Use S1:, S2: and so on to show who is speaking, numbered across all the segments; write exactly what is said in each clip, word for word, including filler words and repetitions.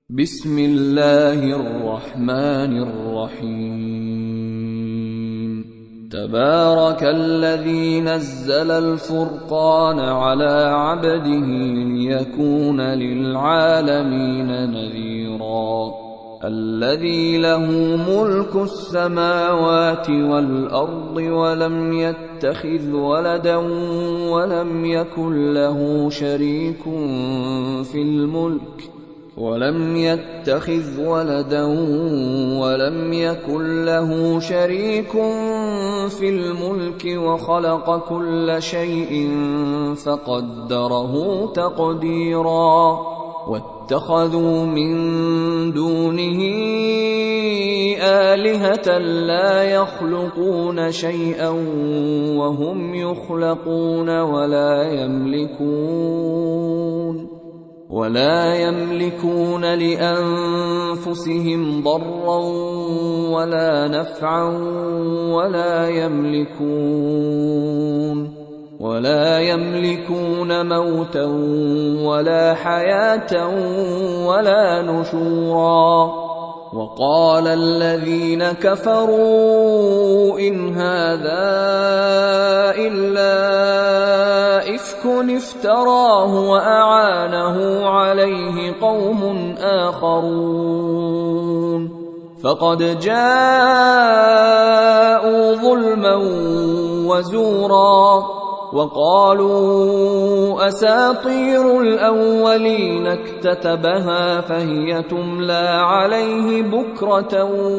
S1: بسم الله الرحمن الرحيم تبارك الذي نزل الفرقان على عبده ليكون للعالمين نذيرا الذي له ملك السماوات والأرض ولم يتخذ ولدا ولم يكن له شريك في الملك ولم يتخذ ولدا ولم يكن له شريك في الملك وخلق كل شيء فقدره تقديرا واتخذوا من دونه آلهة لا يخلقون شيئا وهم يخلقون ولا يملكون ولا يملكون لأنفسهم ضرا ولا نفعا ولا يملكون ولا يملكون موتا ولا حياة ولا نشورا وقال الذين كفروا إن هذا إلا إفك افتراه وأعانه عليه قوم آخرون فقد جاءوا ظلما وزورا وقالوا أساطير الأولين اكتتبها فهي تملى عليه بكرة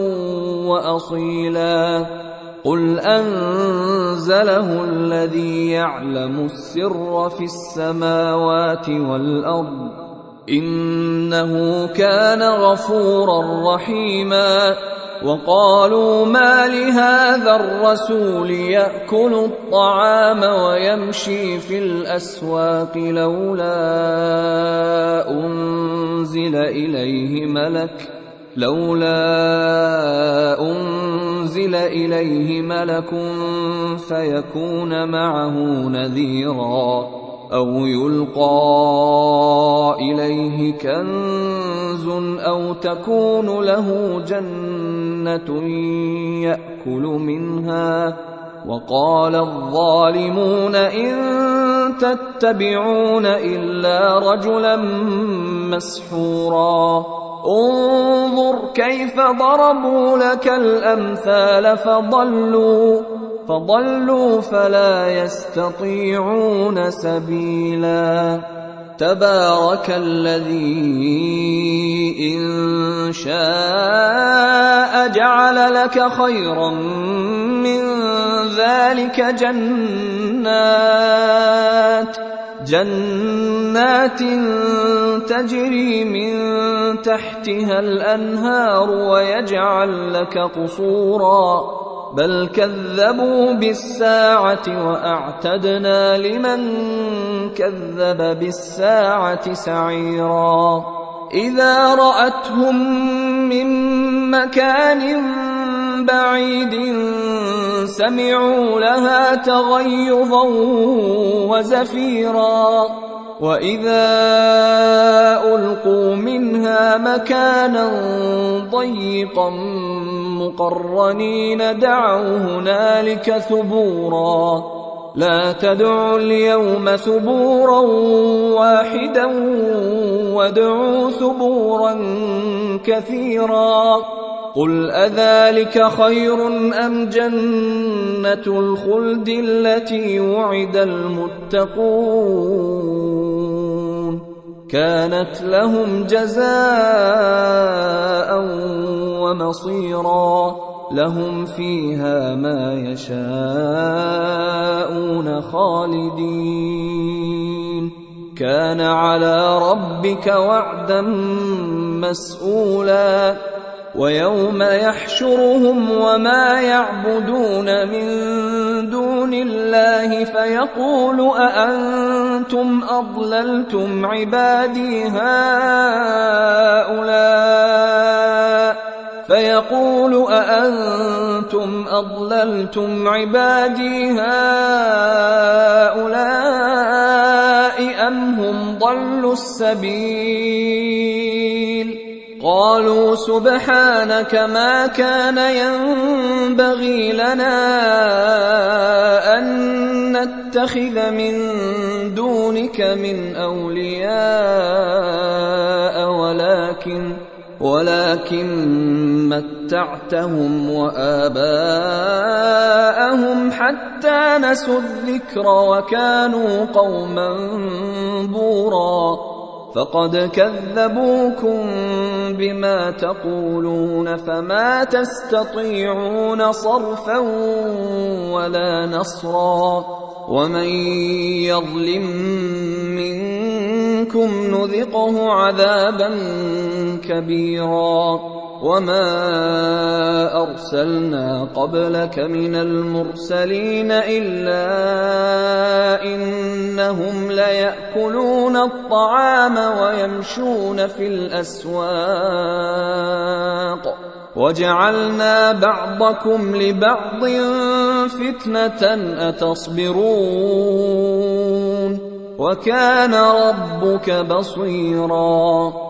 S1: وأصيلا قل أنزله الذي يعلم السر في السماوات والأرض إنه كان غفورا رحيما وقالوا ما لهذا الرسول يأكل الطعام ويمشي في الأسواق لولا أنزل إليه ملك لولا أنزل إليه ملك فيكون معه نذيرا أو يلقى إليه كنز أو تكون له جنة يأكل منها وقال الظالمون إن تتبعون إلا رجلا مسحورا انظر كيف ضربوا لك الأمثال فضلوا فضلوا فلا يستطيعون سبيلا تبارك الذي إن شاء جعل لك خيرا من ذلك جنات جنات تجري من تحتها الأنهار ويجعل لك قصورا بل كذبوا بالساعة وأعتدنا لمن كذب بالساعة سعيرا إذا رأتهم من مكان بعيد سمعوا لها تغيظا وزفيرا وإذا ألقوا منها مكانا ضيقا مقرنين دعوا هنالك ثبورا لا تدعوا اليوم ثبورا واحدا وادعوا ثبورا كثيرا قل أذلك خير أم جنة الخلد التي وعد المتقون كانت لهم جزاء ومصيرا لهم فيها ما يشاءون خالدين كان على ربك وعدا مسئولا ويوم يحشرهم وما يعبدون من دون الله فيقول أأنتم أضللتم عبادي هؤلاء فيقول أأنتم أضللتم عبادي هؤلاء أم هم ضلوا السبيل قالوا سبحانك ما كان ينبغي لنا أن نتخذ من دونك من أولياء ولكن ولكن متعتهم وآباءهم حتى نسوا الذكر وكانوا قوما بورا فقد كذبوكم بما تقولون فما تستطيعون صرفا ولا نصرا ومن يظلم منكم نذقه عذابا كبيرا وما أرسلنا قبلك من المرسلين إلا إنهم ليأكلون الطعام ويمشون في الأسواق وجعلنا بعضكم لبعض فتنة أتصبرون وكان ربك بصيرا